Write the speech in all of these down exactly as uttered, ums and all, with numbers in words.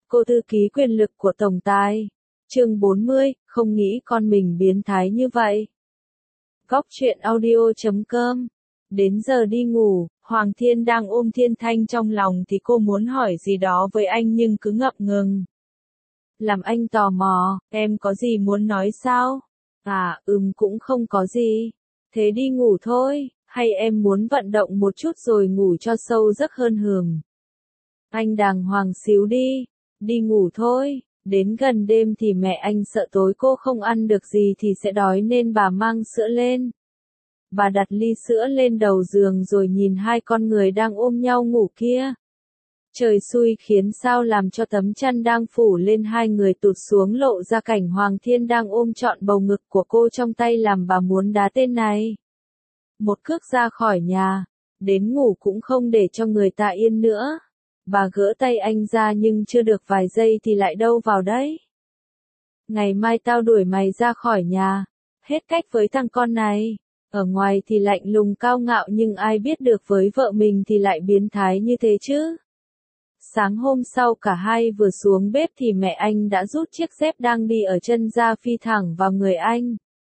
Cô thư ký quyền lực của tổng tài. Chương bốn mươi, không nghĩ con mình biến thái như vậy. Góc truyện audio chấm com. Đến giờ đi ngủ, Hoàng Thiên đang ôm Thiên Thanh trong lòng thì cô muốn hỏi gì đó với anh nhưng cứ ngập ngừng. Làm anh tò mò, em có gì muốn nói sao? À, ừm cũng không có gì. Thế đi ngủ thôi, hay em muốn vận động một chút rồi ngủ cho sâu giấc hơn hừm. Anh đàng hoàng xíu đi, đi ngủ thôi. Đến gần đêm thì mẹ anh sợ tối cô không ăn được gì thì sẽ đói nên bà mang sữa lên. Bà đặt ly sữa lên đầu giường rồi nhìn hai con người đang ôm nhau ngủ kia. Trời xui khiến sao làm cho tấm chăn đang phủ lên hai người tụt xuống lộ ra cảnh Hoàng Thiên đang ôm trọn bầu ngực của cô trong tay làm bà muốn đá tên này. Một cước ra khỏi nhà, đến ngủ cũng không để cho người ta yên nữa. Bà gỡ tay anh ra nhưng chưa được vài giây thì lại đâu vào đấy. Ngày mai tao đuổi mày ra khỏi nhà, hết cách với thằng con này. Ở ngoài thì lạnh lùng cao ngạo nhưng ai biết được với vợ mình thì lại biến thái như thế chứ. Sáng hôm sau cả hai vừa xuống bếp thì mẹ anh đã rút chiếc dép đang đi ở chân ra phi thẳng vào người anh.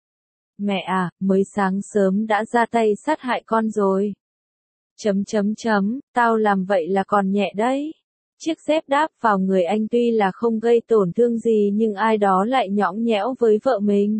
Mẹ à, mới sáng sớm đã ra tay sát hại con rồi. Chấm chấm chấm, tao làm vậy là còn nhẹ đấy. Chiếc dép đáp vào người anh tuy là không gây tổn thương gì nhưng ai đó lại nhõng nhẽo với vợ mình.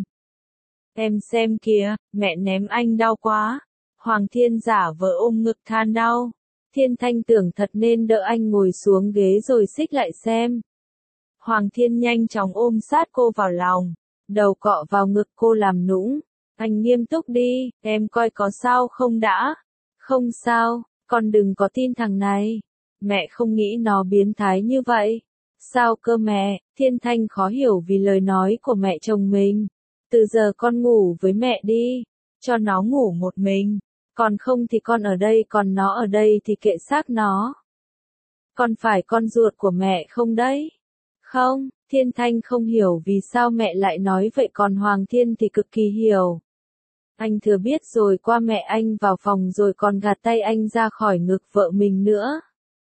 Em xem kìa, mẹ ném anh đau quá. Hoàng Thiên giả vờ ôm ngực than đau. Thiên Thanh tưởng thật nên đỡ anh ngồi xuống ghế rồi xích lại xem. Hoàng Thiên nhanh chóng ôm sát cô vào lòng, đầu cọ vào ngực cô làm nũng. Anh nghiêm túc đi, em coi có sao không đã. Không sao, con đừng có tin thằng này. Mẹ không nghĩ nó biến thái như vậy. Sao cơ mẹ? Thiên Thanh khó hiểu vì lời nói của mẹ chồng mình. Từ giờ con ngủ với mẹ đi, cho nó ngủ một mình. Còn không thì con ở đây còn nó ở đây thì kệ xác nó. Con phải con ruột của mẹ không đấy? Không, Thiên Thanh không hiểu vì sao mẹ lại nói vậy còn Hoàng Thiên thì cực kỳ hiểu. Anh thừa biết rồi qua mẹ anh vào phòng rồi còn gạt tay anh ra khỏi ngực vợ mình nữa.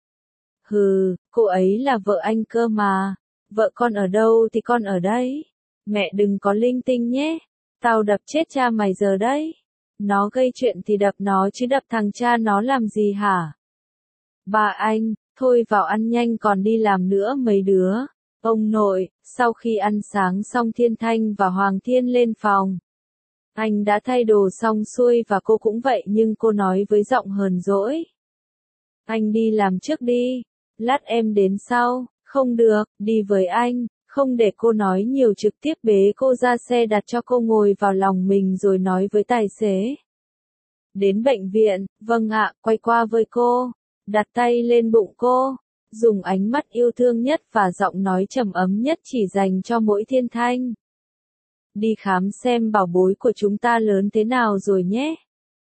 Hừ, cô ấy là vợ anh cơ mà. Vợ con ở đâu thì con ở đây. Mẹ đừng có linh tinh nhé. Tao đập chết cha mày giờ đấy. Nó gây chuyện thì đập nó chứ đập thằng cha nó làm gì hả? Bà anh, thôi vào ăn nhanh còn đi làm nữa mấy đứa. Ông nội, sau khi ăn sáng xong Thiên Thanh và Hoàng Thiên lên phòng. Anh đã thay đồ xong xuôi và cô cũng vậy nhưng cô nói với giọng hờn dỗi. Anh đi làm trước đi, lát em đến sau. Không được, đi với anh. Không để cô nói nhiều trực tiếp bế cô ra xe đặt cho cô ngồi vào lòng mình rồi nói với tài xế. Đến bệnh viện, vâng ạ, quay qua với cô. Đặt tay lên bụng cô. Dùng ánh mắt yêu thương nhất và giọng nói trầm ấm nhất chỉ dành cho mỗi Thiên Thanh. Đi khám xem bảo bối của chúng ta lớn thế nào rồi nhé.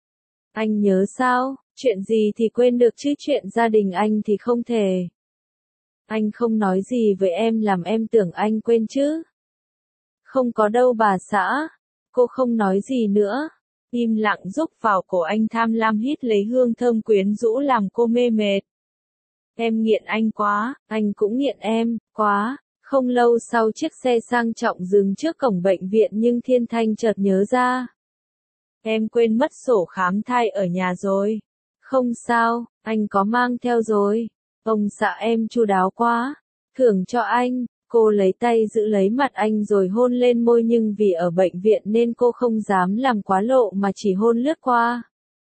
Anh nhớ sao, chuyện gì thì quên được chứ chuyện gia đình anh thì không thể. Anh không nói gì với em làm em tưởng anh quên chứ. Không có đâu bà xã. Cô không nói gì nữa. Im lặng rúc vào cổ anh tham lam hít lấy hương thơm quyến rũ làm cô mê mệt. Em nghiện anh quá, anh cũng nghiện em, quá. Không lâu sau chiếc xe sang trọng dừng trước cổng bệnh viện nhưng Thiên Thanh chợt nhớ ra. Em quên mất sổ khám thai ở nhà rồi. Không sao, anh có mang theo rồi. Ông xã em chu đáo quá. Thưởng cho anh. Cô lấy tay giữ lấy mặt anh rồi hôn lên môi nhưng vì ở bệnh viện nên cô không dám làm quá lộ mà chỉ hôn lướt qua.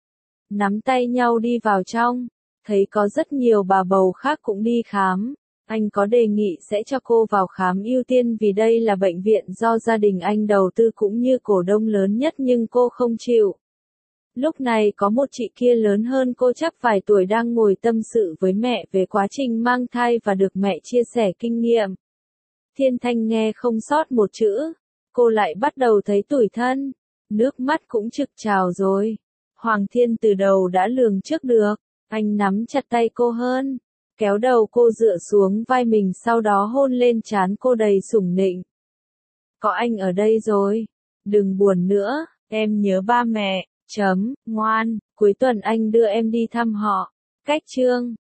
Nắm tay nhau đi vào trong. Thấy có rất nhiều bà bầu khác cũng đi khám. Anh có đề nghị sẽ cho cô vào khám ưu tiên vì đây là bệnh viện do gia đình anh đầu tư cũng như cổ đông lớn nhất nhưng cô không chịu. Lúc này có một chị kia lớn hơn cô chắc vài tuổi đang ngồi tâm sự với mẹ về quá trình mang thai và được mẹ chia sẻ kinh nghiệm. Thiên Thanh nghe không sót một chữ. Cô lại bắt đầu thấy tủi thân. Nước mắt cũng trực trào rồi. Hoàng Thiên từ đầu đã lường trước được. Anh nắm chặt tay cô hơn. Kéo đầu cô dựa xuống vai mình sau đó hôn lên trán cô đầy sủng nịnh. Có anh ở đây rồi. Đừng buồn nữa, em nhớ ba mẹ. Chấm, ngoan, cuối tuần anh đưa em đi thăm họ. Cách chương.